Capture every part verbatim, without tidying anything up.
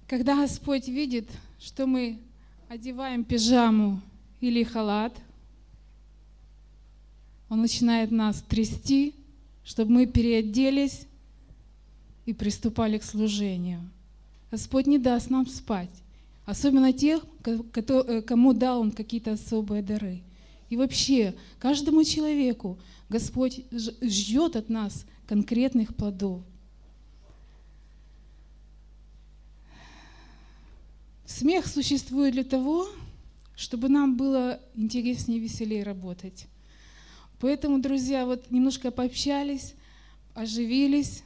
Когда Господь видит, что мы одеваем пижаму или халат, Он начинает нас трясти, чтобы мы переоделись и приступали к служению. Господь не даст нам спать, особенно тех, кому дал Он какие-то особые дары. И вообще, каждому человеку Господь ждет от нас конкретных плодов. Смех существует для того, чтобы нам было интереснее и веселее работать. Поэтому, друзья, вот немножко пообщались, оживились,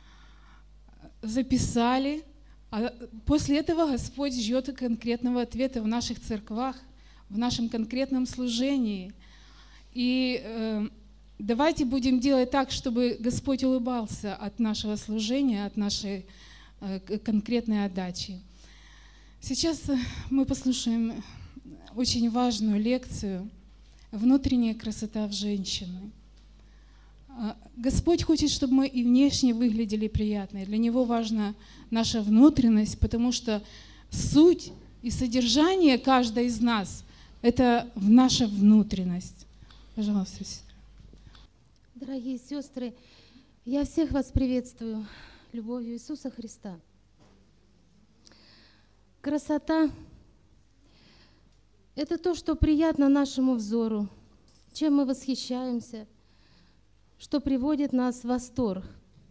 записали. А после этого Господь ждет конкретного ответа в наших церквах, в нашем конкретном служении. И э, давайте будем делать так, чтобы Господь улыбался от нашего служения, от нашей э, конкретной отдачи. Сейчас мы послушаем очень важную лекцию «Внутренняя красота в женщине». Господь хочет, чтобы мы и внешне выглядели приятно. Для Него важна наша внутренность, потому что суть и содержание каждой из нас — это наша внутренность. Пожалуйста, сестра. Дорогие сестры, я всех вас приветствую любовью Иисуса Христа. Красота — это то, что приятно нашему взору, чем мы восхищаемся, что приводит нас в восторг.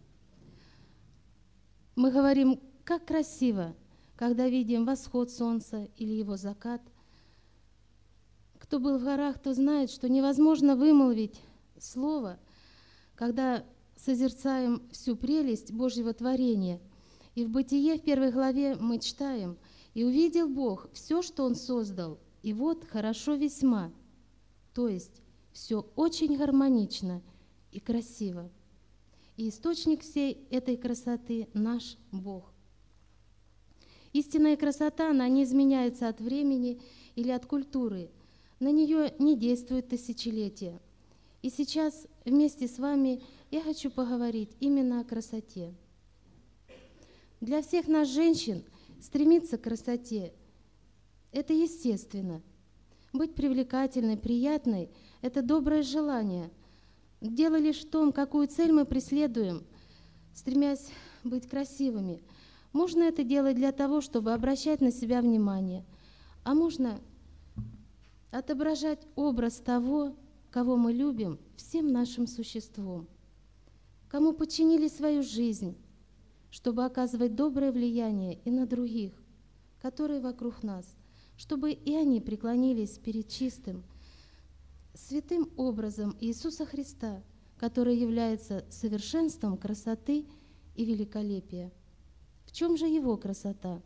Мы говорим, как красиво, когда видим восход солнца или его закат. Кто был в горах, то знает, что невозможно вымолвить слово, когда созерцаем всю прелесть Божьего творения. И в Бытие в первой главе мы читаем: «И увидел Бог все, что Он создал, и вот хорошо весьма». То есть все очень гармонично и красиво. И источник всей этой красоты — наш Бог. Истинная красота, она не изменяется от времени или от культуры. На нее не действует тысячелетия. И сейчас вместе с вами я хочу поговорить именно о красоте. Для всех нас, женщин, стремиться к красоте — это естественно. Быть привлекательной, приятной — это доброе желание. Дело лишь в том, какую цель мы преследуем, стремясь быть красивыми. Можно это делать для того, чтобы обращать на себя внимание, а можно отображать образ того, кого мы любим всем нашим существом, кому подчинили свою жизнь, чтобы оказывать доброе влияние и на других, которые вокруг нас, чтобы и они преклонились перед чистым, святым образом Иисуса Христа, который является совершенством красоты и великолепия. В чем же Его красота?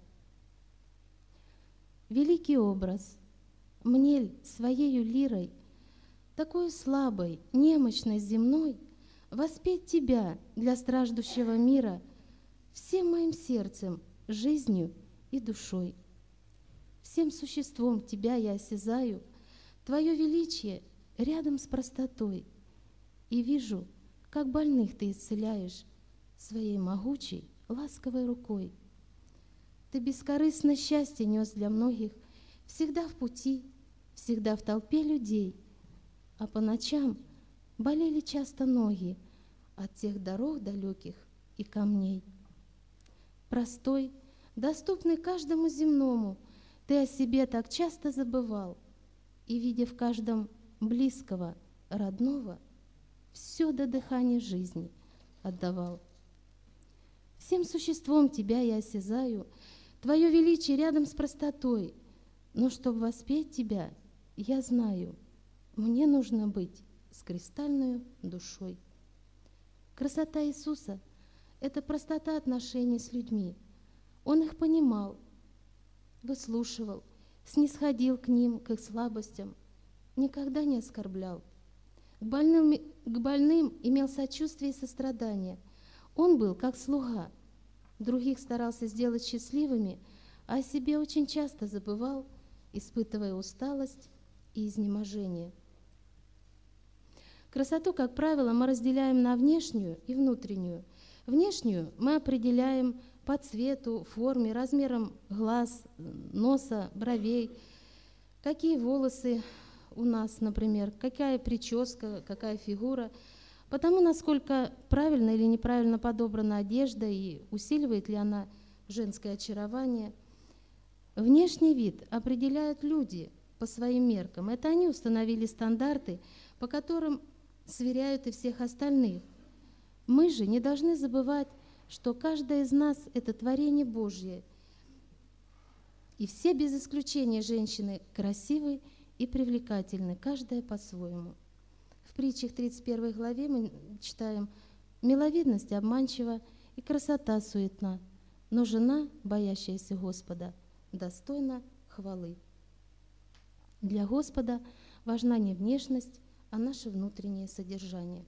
Великий образ, мне своею лирой, такой слабой, немощной, земной, воспеть Тебя для страждущего мира всем моим сердцем, жизнью и душой. Всем существом Тебя я осязаю, Твое величие рядом с простотой, и вижу, как больных Ты исцеляешь своей могучей, ласковой рукой. Ты бескорыстно счастье нес для многих, всегда в пути, всегда в толпе людей, а по ночам болели часто ноги от тех дорог далеких и камней. Простой, доступный каждому земному, Ты о себе так часто забывал, и, видя в каждом близкого, родного, все до дыхания жизни отдавал. Всем существом Тебя я осязаю, Твое величие рядом с простотой, но чтобы воспеть Тебя, я знаю, мне нужно быть с кристальной душой. Красота Иисуса — это простота отношений с людьми. Он их понимал, выслушивал, снисходил к ним, к их слабостям, никогда не оскорблял. К больным, к больным имел сочувствие и сострадание. Он был как слуга, других старался сделать счастливыми, а о себе очень часто забывал, испытывая усталость и изнеможение. Красоту, как правило, мы разделяем на внешнюю и внутреннюю. Внешнюю мы определяем по по цвету, форме, размерам глаз, носа, бровей, какие волосы у нас, например, какая прическа, какая фигура, потому насколько правильно или неправильно подобрана одежда и усиливает ли она женское очарование. Внешний вид определяют люди по своим меркам. Это они установили стандарты, по которым сверяют и всех остальных. Мы же не должны забывать, что каждая из нас – это творение Божье. И все без исключения женщины красивы и привлекательны, каждая по-своему. В притчах тридцать первой главе мы читаем: «Миловидность обманчива и красота суетна, но жена, боящаяся Господа, достойна хвалы». Для Господа важна не внешность, а наше внутреннее содержание.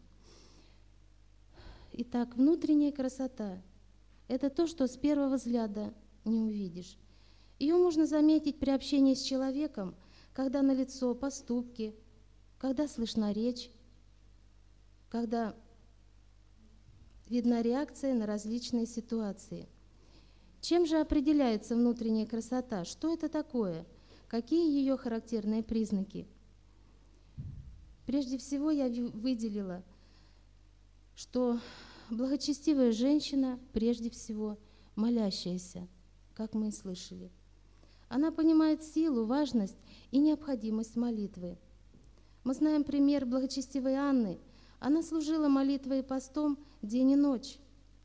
Итак, внутренняя красота – это то, что с первого взгляда не увидишь. Ее можно заметить при общении с человеком, когда налицо поступки, когда слышна речь, когда видна реакция на различные ситуации. Чем же определяется внутренняя красота? Что это такое? Какие ее характерные признаки? Прежде всего я выделила, что благочестивая женщина, прежде всего, молящаяся, как мы и слышали. Она понимает силу, важность и необходимость молитвы. Мы знаем пример благочестивой Анны. Она служила молитвой и постом день и ночь.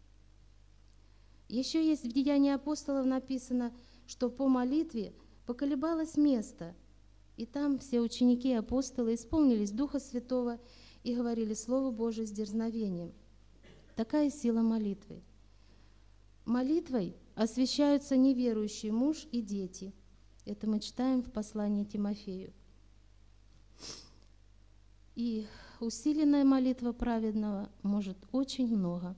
Еще есть в Деянии апостолов написано, что по молитве поколебалось место, и там все ученики и апостолы исполнились Духа Святого и говорили Слово Божие с дерзновением. Такая сила молитвы. Молитвой освящаются неверующий муж и дети. Это мы читаем в послании Тимофею. И усиленная молитва праведного может очень много.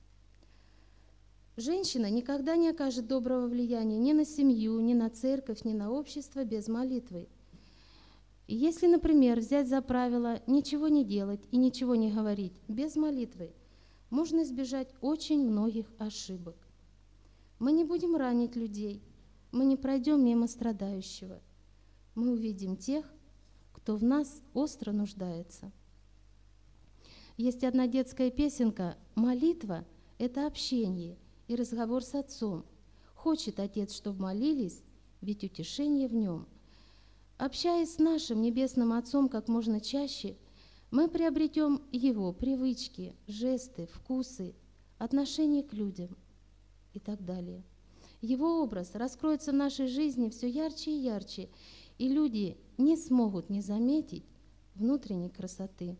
Женщина никогда не окажет доброго влияния ни на семью, ни на церковь, ни на общество без молитвы. И если, например, взять за правило ничего не делать и ничего не говорить без молитвы, можно избежать очень многих ошибок. Мы не будем ранить людей, мы не пройдем мимо страдающего. Мы увидим тех, кто в нас остро нуждается. Есть одна детская песенка: «Молитва – это общение и разговор с Отцом. Хочет Отец, чтобы молились, ведь утешение в Нем». Общаясь с нашим Небесным Отцом как можно чаще, мы приобретем Его привычки, жесты, вкусы, отношение к людям и так далее. Его образ раскроется в нашей жизни все ярче и ярче, и люди не смогут не заметить внутренней красоты.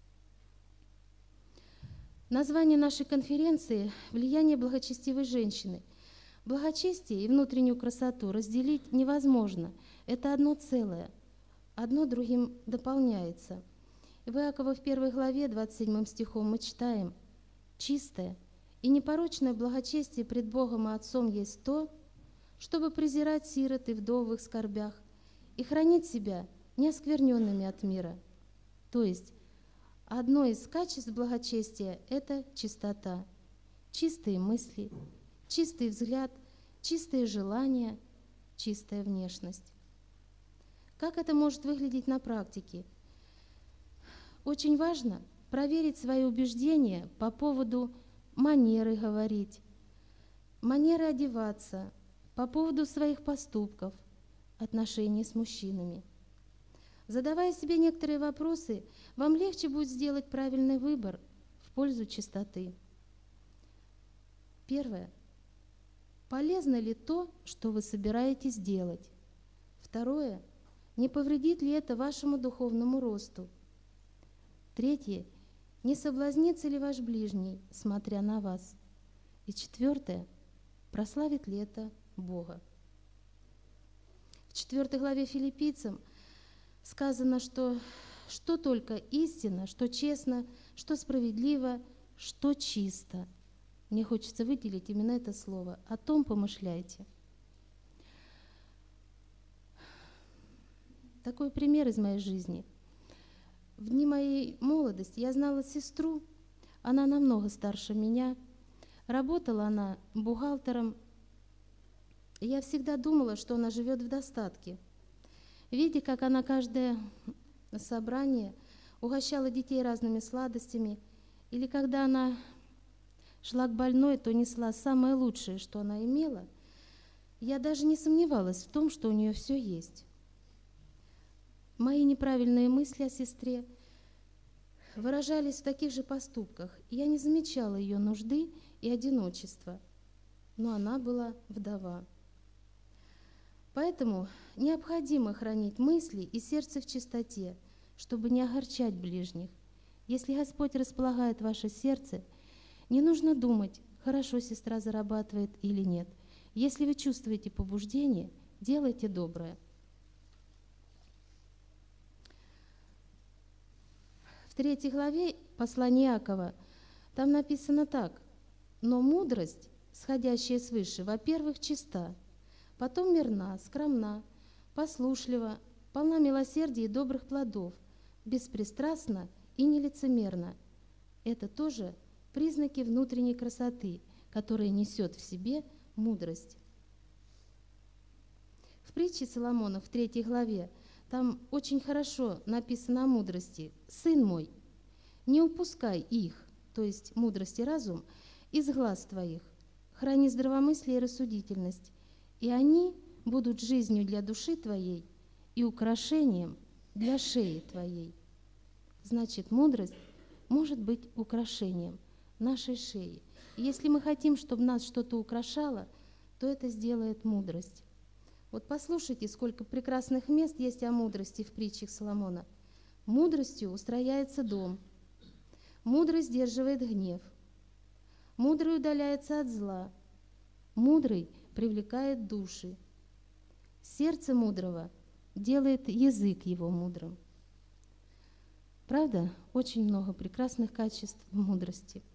Название нашей конференции – «Влияние благочестивой женщины». Благочестие и внутреннюю красоту разделить невозможно. Это одно целое, одно другим дополняется. И в Иакова в первой главе, двадцать седьмым стихом мы читаем: «Чистое и непорочное благочестие пред Богом и Отцом есть то, чтобы презирать сирот и вдов в их скорбях и хранить себя неоскверненными от мира». То есть одно из качеств благочестия – это чистота, чистые мысли, чистый взгляд, чистые желания, чистая внешность. Как это может выглядеть на практике? Очень важно проверить свои убеждения по поводу манеры говорить, манеры одеваться, по поводу своих поступков, отношений с мужчинами. Задавая себе некоторые вопросы, вам легче будет сделать правильный выбор в пользу чистоты. Первое. Полезно ли то, что вы собираетесь делать? Второе. Не повредит ли это вашему духовному росту? Третье. Не соблазнится ли ваш ближний, смотря на вас? И четвертое. Прославит ли это Бога? В четвертой главе Филиппийцам сказано, что что только истинно, что честно, что справедливо, что чисто. Мне хочется выделить именно это слово. О том помышляйте. Такой пример из моей жизни. В дни моей молодости я знала сестру, она намного старше меня. Работала она бухгалтером, и я всегда думала, что она живет в достатке. Видя, как она каждое собрание угощала детей разными сладостями, или когда она шла к больной, то несла самое лучшее, что она имела, я даже не сомневалась в том, что у нее все есть. Мои неправильные мысли о сестре выражались в таких же поступках. Я не замечала ее нужды и одиночества, но она была вдова. Поэтому необходимо хранить мысли и сердце в чистоте, чтобы не огорчать ближних. Если Господь располагает ваше сердце, не нужно думать, хорошо сестра зарабатывает или нет. Если вы чувствуете побуждение, делайте доброе. В третьей главе послания Иакова там написано так: «Но мудрость, сходящая свыше, во-первых, чиста, потом мирна, скромна, послушлива, полна милосердия и добрых плодов, беспристрастна и нелицемерна». Это тоже признаки внутренней красоты, которая несет в себе мудрость. В притче Соломона в третьей главе там очень хорошо написано о мудрости. «Сын мой, не упускай их», то есть мудрость и разум, из глаз твоих, храни здравомыслие и рассудительность, и они будут жизнью для души твоей и украшением для шеи твоей. Значит, мудрость может быть украшением нашей шеи. И если мы хотим, чтобы нас что-то украшало, то это сделает мудрость. Вот послушайте, сколько прекрасных мест есть о мудрости в притчах Соломона. «Мудростью устрояется дом, мудрость сдерживает гнев, мудрый удаляется от зла, мудрый привлекает души, сердце мудрого делает язык его мудрым». Правда? Очень много прекрасных качеств в мудрости.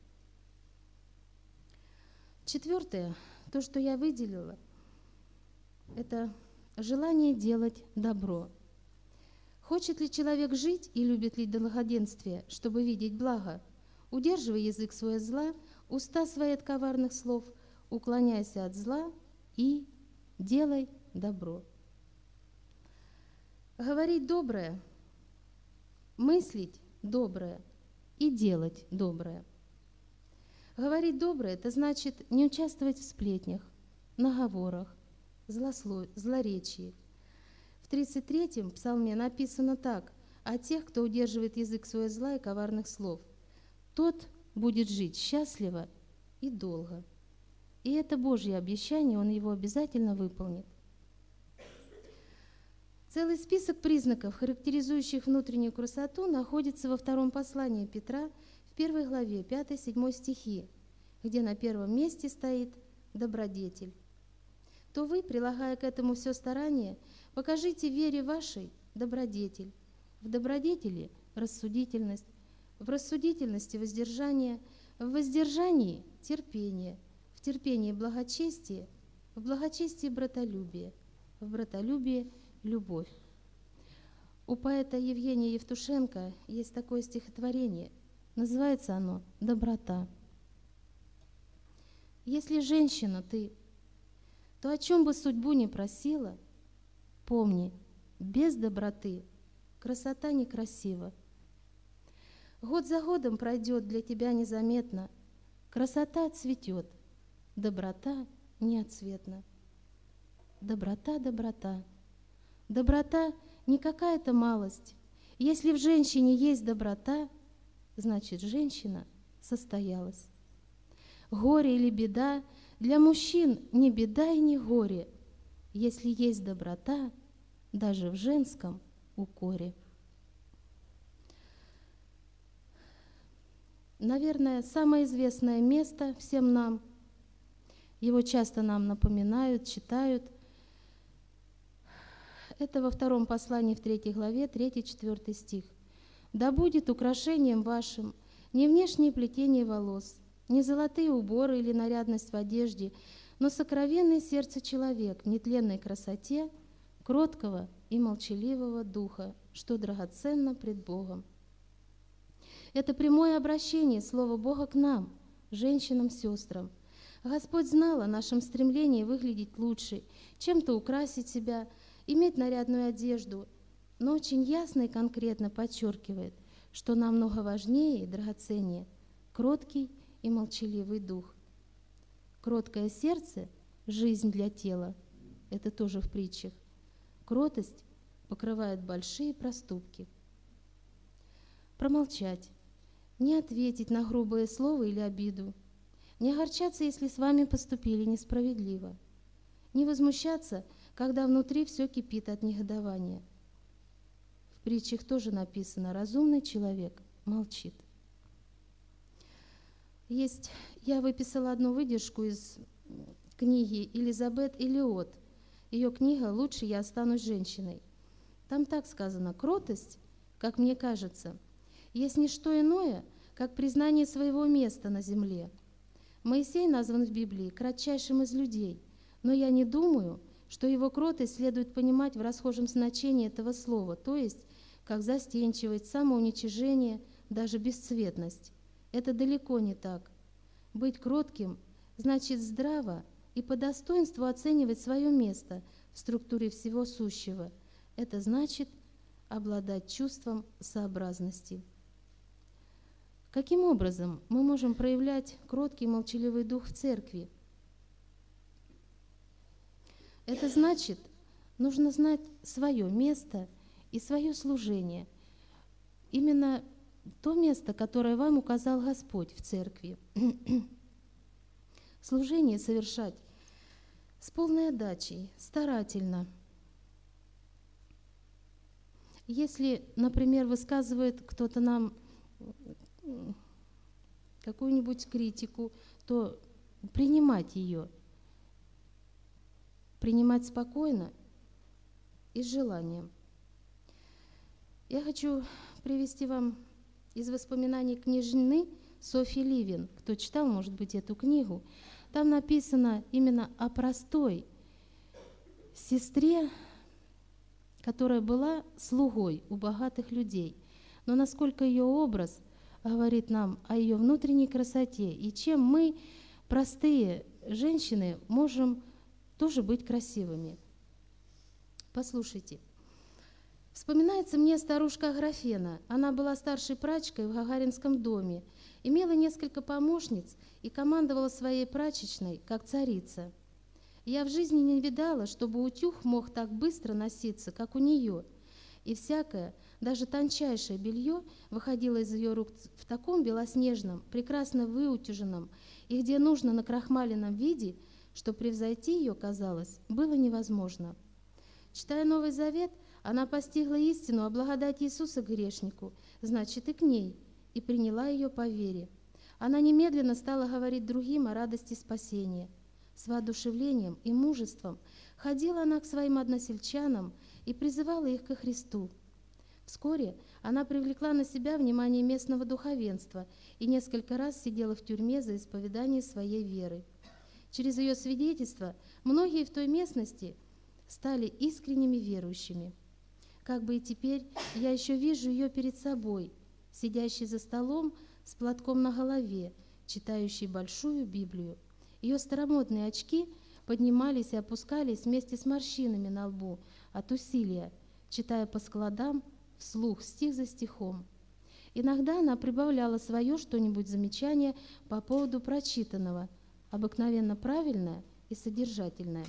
Четвертое, то, что я выделила, это желание делать добро. Хочет ли человек жить и любит ли долгоденствие, чтобы видеть благо? Удерживай язык свой от зла, уста свои от коварных слов, уклоняйся от зла и делай добро. Говорить доброе, мыслить доброе и делать доброе. Говорить доброе – это значит не участвовать в сплетнях, наговорах, злослов... злоречии. В тридцать третьем псалме написано так: «О тех, кто удерживает язык свой от зла и коварных слов, тот будет жить счастливо и долго». И это Божье обещание, Он его обязательно выполнит. Целый список признаков, характеризующих внутреннюю красоту, находится во втором послании Петра, в первой главе, пятый-седьмой стихи, где на первом месте стоит добродетель. То вы, прилагая к этому все старание, покажите вере вашей добродетель, в добродетели – рассудительность, в рассудительности – воздержание, в воздержании – терпение, в терпении – благочестие, в благочестии – братолюбие, в братолюбии – любовь. У поэта Евгения Евтушенко есть такое стихотворение, называется оно «Доброта». Если женщина ты, то о чем бы судьбу ни просила, помни, без доброты красота некрасива. Год за годом пройдет для тебя незаметно, красота цветет, доброта неотцветна. Доброта, доброта. Доброта не какая-то малость. Если в женщине есть доброта, значит, женщина состоялась. Горе или беда для мужчин не беда и не горе, если есть доброта даже в женском укоре. Наверное, самое известное место всем нам, его часто нам напоминают, читают, это во втором послании в третьей главе, третий-четвертый стих. «Да будет украшением вашим не внешнее плетение волос, не золотые уборы или нарядность в одежде, но сокровенное сердце человек в нетленной красоте, кроткого и молчаливого духа, что драгоценно пред Богом». Это прямое обращение Слова Бога к нам, женщинам, сестрам. Господь знал о нашем стремлении выглядеть лучше, чем-то украсить себя, иметь нарядную одежду, но очень ясно и конкретно подчеркивает, что намного важнее и драгоценнее кроткий и молчаливый дух. Кроткое сердце – жизнь для тела, это тоже в притчах. Кротость покрывает большие проступки. Промолчать, не ответить на грубое слово или обиду, не огорчаться, если с вами поступили несправедливо, не возмущаться, когда внутри все кипит от негодования. В притчах тоже написано: разумный человек молчит. Есть, я выписала одну выдержку из книги Элизабет Эллиот. Ее книга «Лучше я останусь женщиной». Там так сказано: кротость, как мне кажется, есть не что иное, как признание своего места на земле. Моисей назван в Библии кратчайшим из людей, но я не думаю, что его кротость следует понимать в расхожем значении этого слова, то есть как застенчивость, самоуничижение, даже бесцветность. Это далеко не так. Быть кротким значит здраво и по достоинству оценивать свое место в структуре всего сущего. Это значит обладать чувством сообразности. Каким образом мы можем проявлять кроткий молчаливый дух в церкви? Это значит, нужно знать свое место и свое служение. Именно то место, которое вам указал Господь в церкви. Служение совершать с полной отдачей, старательно. Если, например, высказывает кто-то нам какую-нибудь критику, то принимать ее, принимать спокойно и с желанием. Я хочу привести вам из воспоминаний княжны Софьи Ливен. Кто читал, может быть, эту книгу, там написано именно о простой сестре, которая была слугой у богатых людей. Но насколько ее образ говорит нам о ее внутренней красоте, и чем мы, простые женщины, можем тоже быть красивыми. Послушайте. Вспоминается мне старушка Аграфена. Она была старшей прачкой в Гагаринском доме, имела несколько помощниц и командовала своей прачечной, как царица. Я в жизни не видала, чтобы утюг мог так быстро носиться, как у нее, и всякое, даже тончайшее белье выходило из ее рук в таком белоснежном, прекрасно выутюженном и где нужно накрахмаленном виде, что превзойти ее, казалось, было невозможно. Читая Новый Завет, она постигла истину о благодати Иисуса грешнику, значит, и к ней, и приняла ее по вере. Она немедленно стала говорить другим о радости спасения. С воодушевлением и мужеством ходила она к своим односельчанам и призывала их ко Христу. Вскоре она привлекла на себя внимание местного духовенства и несколько раз сидела в тюрьме за исповедание своей веры. Через ее свидетельство многие в той местности стали искренними верующими. Как бы и теперь я еще вижу ее перед собой, сидящей за столом с платком на голове, читающей большую Библию. Ее старомодные очки поднимались и опускались вместе с морщинами на лбу от усилия, читая по складам вслух, стих за стихом. Иногда она прибавляла свое что-нибудь замечание по поводу прочитанного, обыкновенно правильное и содержательное.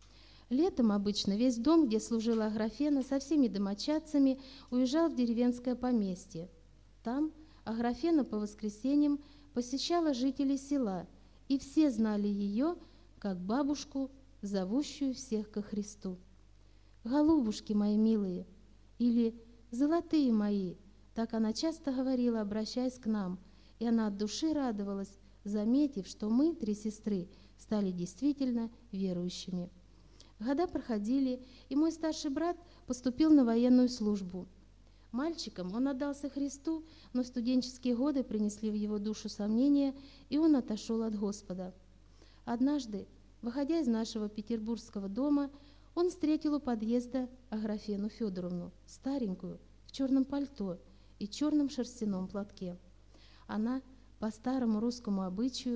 Летом обычно весь дом, где служила Аграфена, со всеми домочадцами уезжал в деревенское поместье. Там Аграфена по воскресеньям посещала жителей села, и все знали ее как бабушку, зовущую всех ко Христу. «Голубушки мои милые» или «золотые мои», так она часто говорила, обращаясь к нам, и она от души радовалась, заметив, что мы, три сестры, стали действительно верующими. Года проходили, и мой старший брат поступил на военную службу. Мальчиком он отдался Христу, но студенческие годы принесли в его душу сомнения, и он отошел от Господа. Однажды, выходя из нашего петербургского дома, он встретил у подъезда Аграфену Федоровну, старенькую, в черном пальто и черном шерстяном платке. Она, по старому русскому обычаю,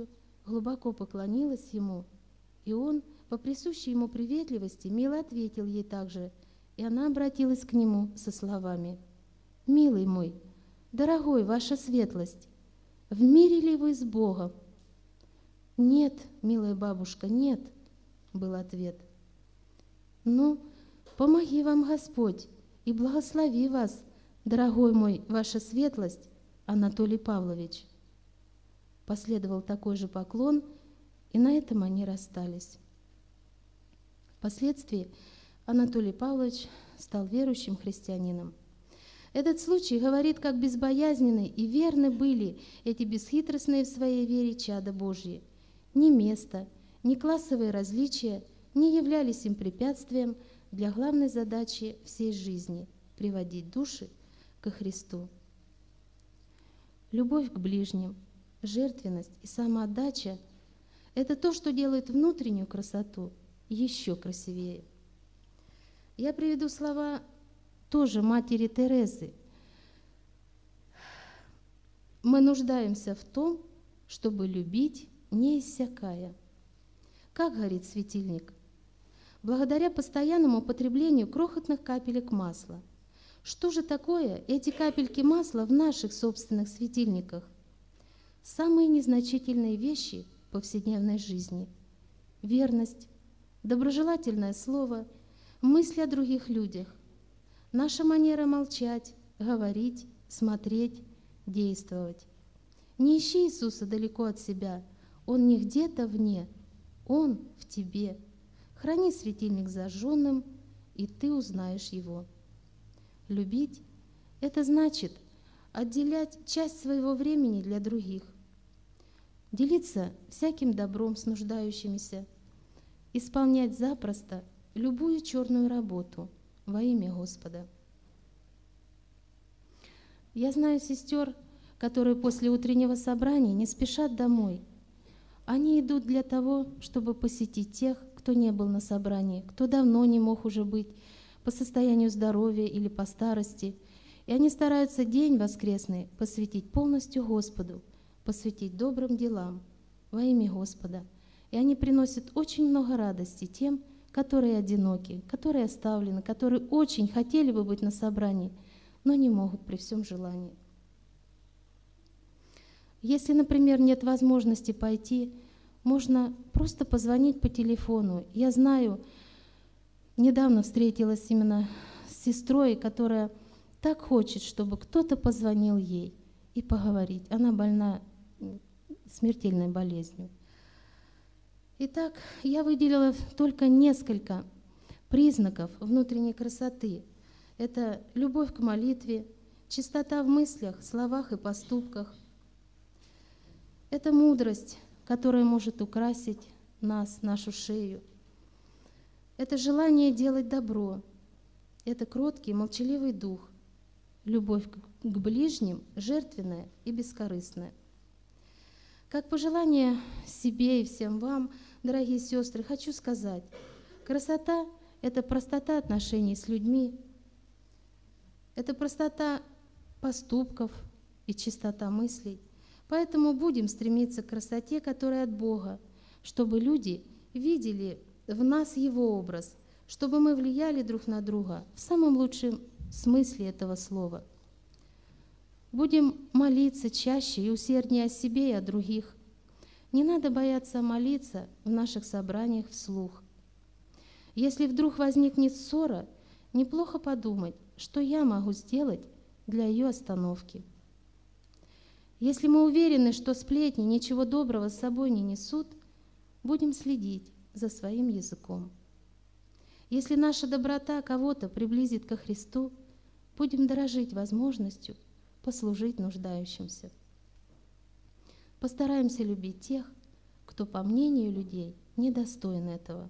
глубоко поклонилась ему, и он, по присущей ему приветливости, мило ответил ей также, и она обратилась к нему со словами: «Милый мой, дорогой, ваша светлость, в мире ли вы с Богом?» «Нет, милая бабушка, нет», — был ответ. «Ну, помоги вам Господь и благослови вас, дорогой мой, ваша светлость, Анатолий Павлович». Последовал такой же поклон, и на этом они расстались. Впоследствии Анатолий Павлович стал верующим христианином. Этот случай говорит, как безбоязненны и верны были эти бесхитростные в своей вере чада Божьи. Ни место, ни классовые различия не являлись им препятствием для главной задачи всей жизни – приводить души ко Христу. Любовь к ближним, жертвенность и самоотдача – это то, что делает внутреннюю красоту еще красивее. Я приведу слова тоже матери Терезы. «Мы нуждаемся в том, чтобы любить, не иссякая». Как горит светильник? Благодаря постоянному употреблению крохотных капелек масла. Что же такое эти капельки масла в наших собственных светильниках? Самые незначительные вещи повседневной жизни. Верность, доброжелательное слово, мысли о других людях, наша манера молчать, говорить, смотреть, действовать. Не ищи Иисуса далеко от себя, Он не где-то вне, Он в тебе. Храни светильник зажженным, и ты узнаешь Его. Любить – это значит отделять часть своего времени для других, делиться всяким добром с нуждающимися, исполнять запросто любую черную работу во имя Господа. Я знаю сестер, которые после утреннего собрания не спешат домой. Они идут для того, чтобы посетить тех, кто не был на собрании, кто давно не мог уже быть по состоянию здоровья или по старости. И они стараются день воскресный посвятить полностью Господу, посвятить добрым делам во имя Господа. И они приносят очень много радости тем, которые одиноки, которые оставлены, которые очень хотели бы быть на собрании, но не могут при всем желании. Если, например, нет возможности пойти, можно просто позвонить по телефону. Я знаю, недавно встретилась именно с сестрой, которая так хочет, чтобы кто-то позвонил ей и поговорить. Она больна смертельной болезнью. Итак, я выделила только несколько признаков внутренней красоты. Это любовь к молитве, чистота в мыслях, словах и поступках. Это мудрость, которая может украсить нас, нашу шею. Это желание делать добро. Это кроткий, молчаливый дух. Любовь к ближним, жертвенная и бескорыстная. Как пожелание себе и всем вам, дорогие сестры, хочу сказать, красота – это простота отношений с людьми, это простота поступков и чистота мыслей. Поэтому будем стремиться к красоте, которая от Бога, чтобы люди видели в нас Его образ, чтобы мы влияли друг на друга в самом лучшем смысле этого слова. Будем молиться чаще и усерднее о себе и о других. Не надо бояться молиться в наших собраниях вслух. Если вдруг возникнет ссора, неплохо подумать, что я могу сделать для ее остановки. Если мы уверены, что сплетни ничего доброго с собой не несут, будем следить за своим языком. Если наша доброта кого-то приблизит ко Христу, будем дорожить возможностью послужить нуждающимся. Постараемся любить тех, кто, по мнению людей, недостоин этого.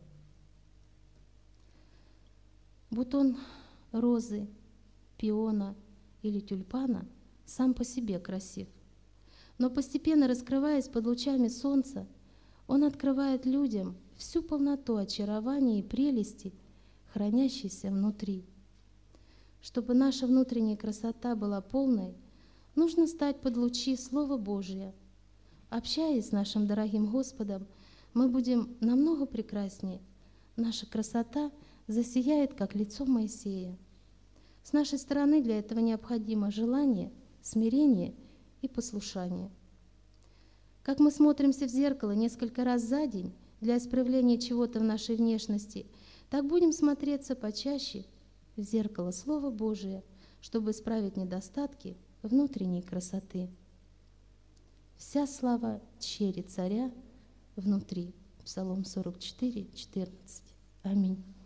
Бутон розы, пиона или тюльпана сам по себе красив, но постепенно раскрываясь под лучами солнца, он открывает людям всю полноту очарования и прелести, хранящейся внутри. Чтобы наша внутренняя красота была полной, нужно стать под лучи Слова Божия, общаясь с нашим дорогим Господом, мы будем намного прекраснее. Наша красота засияет, как лицо Моисея. С нашей стороны для этого необходимо желание, смирение и послушание. Как мы смотримся в зеркало несколько раз за день для исправления чего-то в нашей внешности, так будем смотреться почаще в зеркало Слова Божие, чтобы исправить недостатки внутренней красоты. Вся слава чере царя внутри. Псалом сорок четыре, четырнадцать. Аминь.